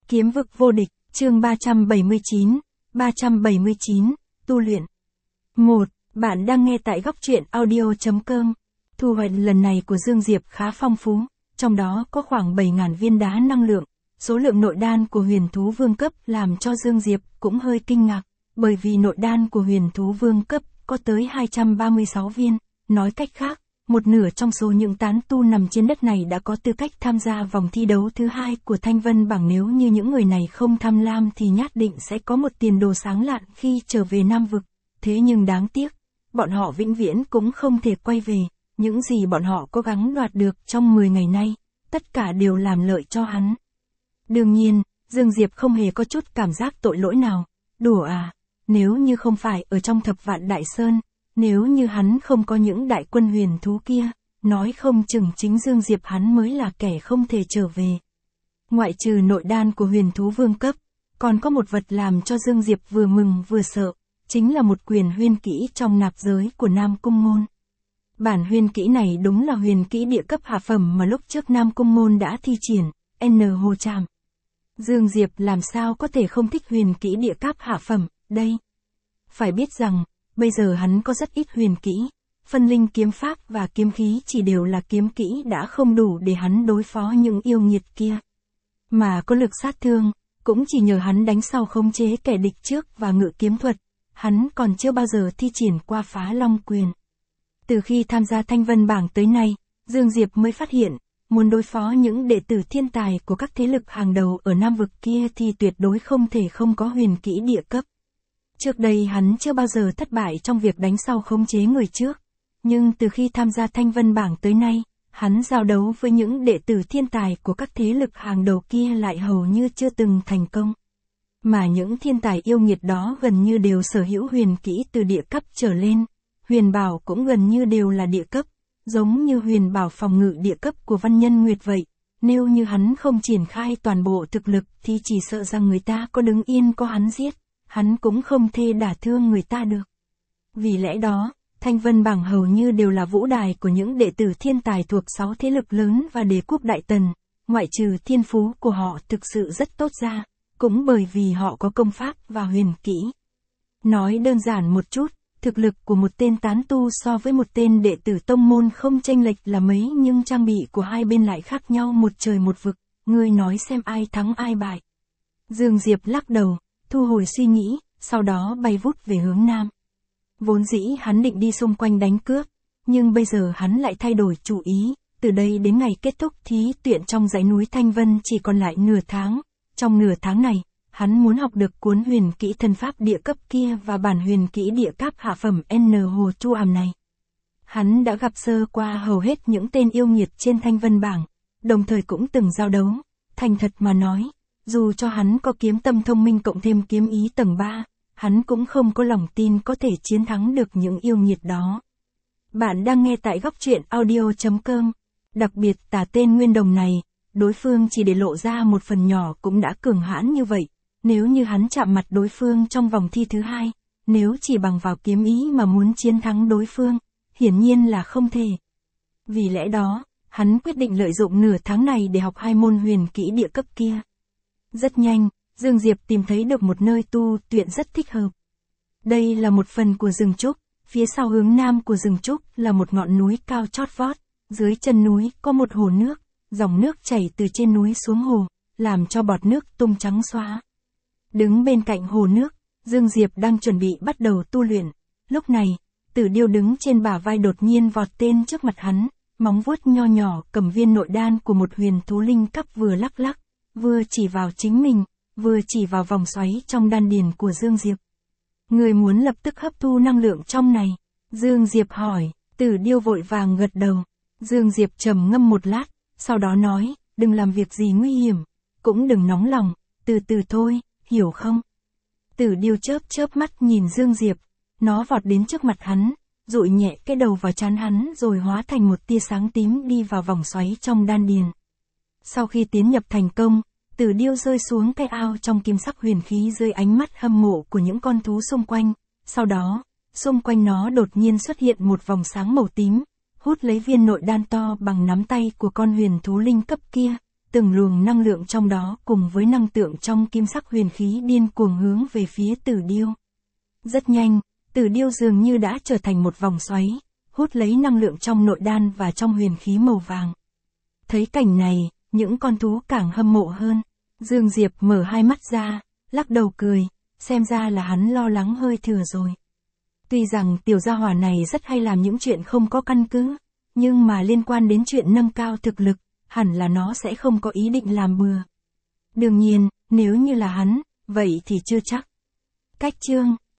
Kiếm vực vô địch, chương 379, tu luyện. 1. Bạn đang nghe tại góc truyện audio.com. Thu hoạch lần này của Dương Diệp khá phong phú, trong đó có khoảng 7.000 viên đá năng lượng. Số lượng nội đan của huyền thú vương cấp làm cho Dương Diệp cũng hơi kinh ngạc, bởi vì nội đan của huyền thú vương cấp có tới 236 viên, nói cách khác, một nửa trong số những tán tu nằm trên đất này đã có tư cách tham gia vòng thi đấu thứ 2 của Thanh Vân bảng. Nếu như những người này không tham lam thì nhất định sẽ có một tiền đồ sáng lạn khi trở về Nam Vực. Thế nhưng đáng tiếc, bọn họ vĩnh viễn cũng không thể quay về, những gì bọn họ cố gắng đoạt được trong 10 ngày nay, tất cả đều làm lợi cho hắn. Đương nhiên, Dương Diệp không hề có chút cảm giác tội lỗi nào, đùa à, nếu như không phải ở trong Thập Vạn Đại Sơn, nếu như hắn không có những đại quân huyền thú kia, nói không chừng chính Dương Diệp hắn mới là kẻ không thể trở về. Ngoại trừ nội đan của huyền thú vương cấp, còn có một vật làm cho Dương Diệp vừa mừng vừa sợ, chính là một quyền huyền kỹ trong nạp giới của Nam Cung Môn. Bản huyền kỹ này đúng là huyền kỹ địa cấp hạ phẩm mà lúc trước Nam Cung Môn đã thi triển, Hồ Trảm. Dương Diệp làm sao có thể không thích huyền kỹ địa cấp hạ phẩm, đây. Phải biết rằng, bây giờ hắn có rất ít huyền kỹ, phân linh kiếm pháp và kiếm khí chỉ đều là kiếm kỹ đã không đủ để hắn đối phó những yêu nghiệt kia. Mà có lực sát thương, cũng chỉ nhờ hắn đánh sau khống chế kẻ địch trước và ngự kiếm thuật, hắn còn chưa bao giờ thi triển qua phá long quyền. Từ khi tham gia Thanh Vân bảng tới nay, Dương Diệp mới phát hiện, muốn đối phó những đệ tử thiên tài của các thế lực hàng đầu ở Nam Vực kia thì tuyệt đối không thể không có huyền kỹ địa cấp. Trước đây hắn chưa bao giờ thất bại trong việc đánh sau khống chế người trước, nhưng từ khi tham gia Thanh Vân bảng tới nay, hắn giao đấu với những đệ tử thiên tài của các thế lực hàng đầu kia lại hầu như chưa từng thành công. Mà những thiên tài yêu nghiệt đó gần như đều sở hữu huyền kỹ từ địa cấp trở lên, huyền bảo cũng gần như đều là địa cấp, giống như huyền bảo phòng ngự địa cấp của Văn Nhân Nguyệt vậy. Nếu như hắn không triển khai toàn bộ thực lực thì chỉ sợ rằng người ta có đứng yên có hắn giết, hắn cũng không thể đả thương người ta được. Vì lẽ đó, Thanh Vân bảng hầu như đều là vũ đài của những đệ tử thiên tài thuộc 6 thế lực lớn và đế quốc Đại Tần, ngoại trừ thiên phú của họ thực sự rất tốt ra, cũng bởi vì họ có công pháp và huyền kỹ. Nói đơn giản một chút, thực lực của một tên tán tu so với một tên đệ tử tông môn không chênh lệch là mấy, nhưng trang bị của hai bên lại khác nhau một trời một vực, ngươi nói xem ai thắng ai bại. Dương Diệp lắc đầu, thu hồi suy nghĩ, sau đó bay vút về hướng Nam. Vốn dĩ hắn định đi xung quanh đánh cướp, nhưng bây giờ hắn lại thay đổi chủ ý, từ đây đến ngày kết thúc thí tuyển trong dãy núi Thanh Vân chỉ còn lại nửa tháng. Trong nửa tháng này, hắn muốn học được cuốn huyền kỹ thân pháp địa cấp kia và bản huyền kỹ địa cấp hạ phẩm Hồ Chu Àm này. Hắn đã gặp sơ qua hầu hết những tên yêu nghiệt trên Thanh Vân bảng, đồng thời cũng từng giao đấu. Thành thật mà nói, dù cho hắn có kiếm tâm thông minh cộng thêm kiếm ý tầng 3, hắn cũng không có lòng tin có thể chiến thắng được những yêu nghiệt đó. Bạn đang nghe tại góc truyện audio.com. Đặc biệt tà tên Nguyên Đồng này, đối phương chỉ để lộ ra một phần nhỏ cũng đã cường hãn như vậy. Nếu như hắn chạm mặt đối phương trong vòng thi thứ 2, nếu chỉ bằng vào kiếm ý mà muốn chiến thắng đối phương, hiển nhiên là không thể. Vì lẽ đó, hắn quyết định lợi dụng nửa tháng này để học hai môn huyền kỹ địa cấp kia. Rất nhanh, Dương Diệp tìm thấy được một nơi tu luyện rất thích hợp. Đây là một phần của rừng trúc, phía sau hướng nam của rừng trúc là một ngọn núi cao chót vót, dưới chân núi có một hồ nước, dòng nước chảy từ trên núi xuống hồ, làm cho bọt nước tung trắng xóa. Đứng bên cạnh hồ nước, Dương Diệp đang chuẩn bị bắt đầu tu luyện. Lúc này, Tử Điêu đứng trên bả vai đột nhiên vọt tên trước mặt hắn, móng vuốt nho nhỏ cầm viên nội đan của một huyền thú linh cấp vừa lắc lắc, vừa chỉ vào chính mình, vừa chỉ vào vòng xoáy trong đan điền của Dương Diệp. Người muốn lập tức hấp thu năng lượng trong này? Dương Diệp hỏi. Tử Điêu vội vàng gật đầu. Dương Diệp trầm ngâm một lát, sau đó nói, đừng làm việc gì nguy hiểm, cũng đừng nóng lòng, từ từ thôi, hiểu không? Tử Điêu chớp mắt nhìn Dương Diệp, nó vọt đến trước mặt hắn, dụi nhẹ cái đầu vào trán hắn rồi hóa thành một tia sáng tím đi vào vòng xoáy trong đan điền. Sau khi tiến nhập thành công, Tử Điêu rơi xuống cái ao trong kim sắc huyền khí dưới ánh mắt hâm mộ của những con thú xung quanh, sau đó, xung quanh nó đột nhiên xuất hiện một vòng sáng màu tím, hút lấy viên nội đan to bằng nắm tay của con huyền thú linh cấp kia, từng luồng năng lượng trong đó cùng với năng tượng trong kim sắc huyền khí điên cuồng hướng về phía Tử Điêu. Rất nhanh, Tử Điêu dường như đã trở thành một vòng xoáy, hút lấy năng lượng trong nội đan và trong huyền khí màu vàng. Thấy cảnh này, những con thú càng hâm mộ hơn. Dương Diệp mở hai mắt ra, lắc đầu cười, xem ra là hắn lo lắng hơi thừa rồi. Tuy rằng tiểu gia hỏa này rất hay làm những chuyện không có căn cứ, nhưng mà liên quan đến chuyện nâng cao thực lực, hẳn là nó sẽ không có ý định làm bừa. Đương nhiên, nếu như là hắn, vậy thì chưa chắc. Cách chương